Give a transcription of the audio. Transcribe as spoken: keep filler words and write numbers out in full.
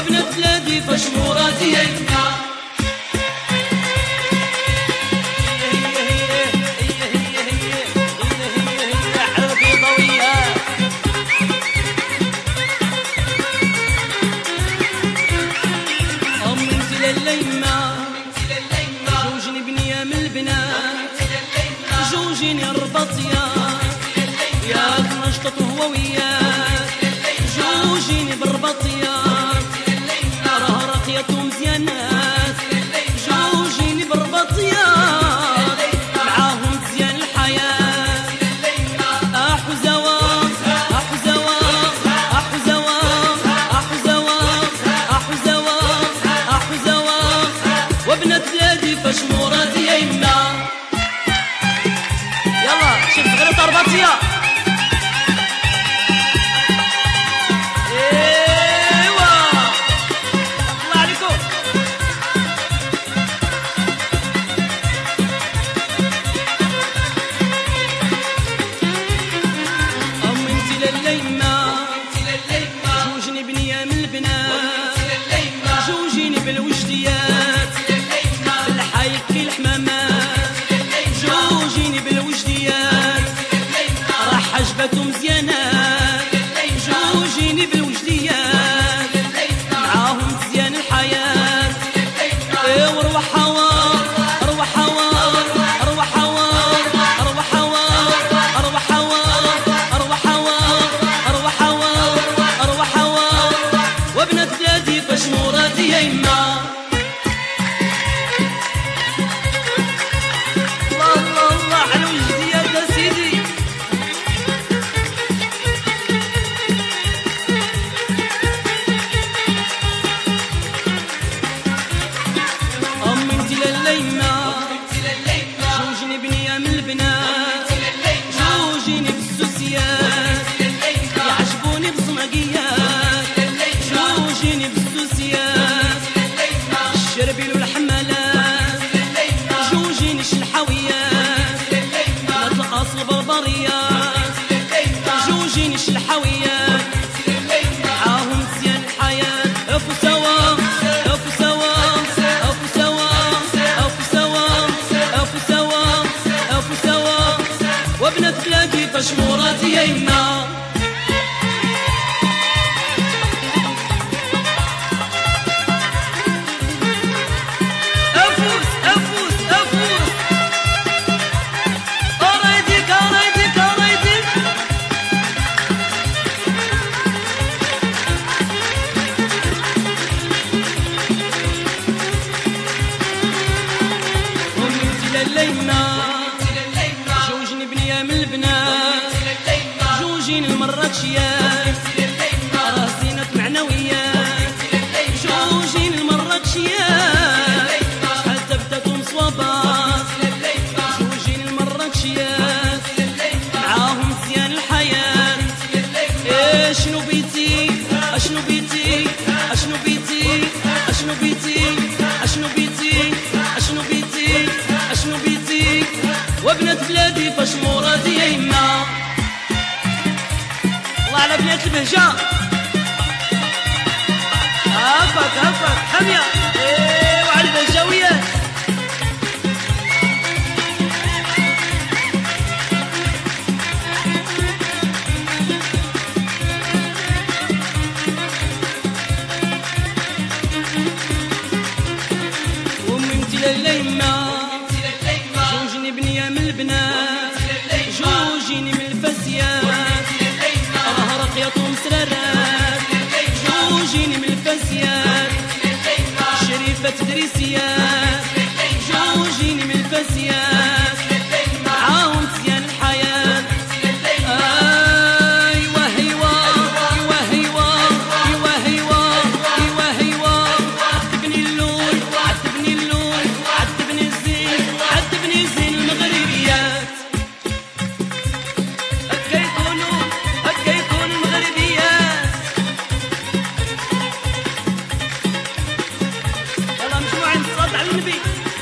وابنة بلادي فاش مرادي يمنا. جوجني بنية من البنات جوجيني الرباطية ياك نشطط وهو وياك جوجيني بالرباطية راه راقية ومزيانات جوجيني بالرباطية معاهم مزيان الحياة. أحو زواق أحو زواق أحو زواق أحو زواق أحو زواق أحو زواق وابنة بلادي فاش مرادي يمنا. يلا شوف غير الطرباطية. ايوا الله عليكم. ام انتي لليمة جوجني بنية من البنات جوجيني بالوجديات بالحايك في الحمامات جوجيني بالوجديات راح حجبتهم مزيانات جوجيني بالوجديات معاهم مزيان الحياة. وروح حوار روح حوار روح حوار روح حوار روح حوار روح حوار روح حوار روح حوار وابنة بلادي فاش مرادي يما. الله الله الله على الوجديات يا سيدي. أم انتي لليمة جوجني بنية من البنات جوجيني بالسوسيات يعجبوني بصماقيات جوجيني بالسوسيات الشربيل والحمالات جوجيني شلحاويات الأصل بربريات جوجيني شلحاويات معاهم مزيان الحياة. افو سوا افو سوا افو سوا افو سوا افو سوا افو سوا وابنة بلادي فاش مرادي يما. افوس افوس افوس ارايديك ارايديك ارايديك. أم انتي لليمة جوجني بنية من البنات جوجيني المراتشيات راه زينة معنويات جوجيني المراتشيات شحال تبداتهم صوابات جوجيني المراتشيات معاهم مزيان الحياة. اشنو بيتي اشنو بيتي اشنو بيتي اشنو بيتي اشنو بيتي اشنو بيتي اشنو بيتي وابنة بلادي فاش مرادي يما. الله على بنات البهجة. هفك هفك حمية ايه وعلى البهجاويات. وام انتي لليمة جوجني بنية من البنات جوجيني من الفاسيات راه راقيتهم سرارات جوجيني من الفاسيات شريفة تدريسيات جوجيني من الفاسيات معاهم مزيان الحياة. ايوا هيوا ايوا هيوا ايوا هيوا ايوا هيوا عتبني اللون عتبني اللون عتبني الزين عتبني الزين المغربيات. هكا يكونوا هكا يكونوا المغربيات. يلا مجموعة نصلي على النبي.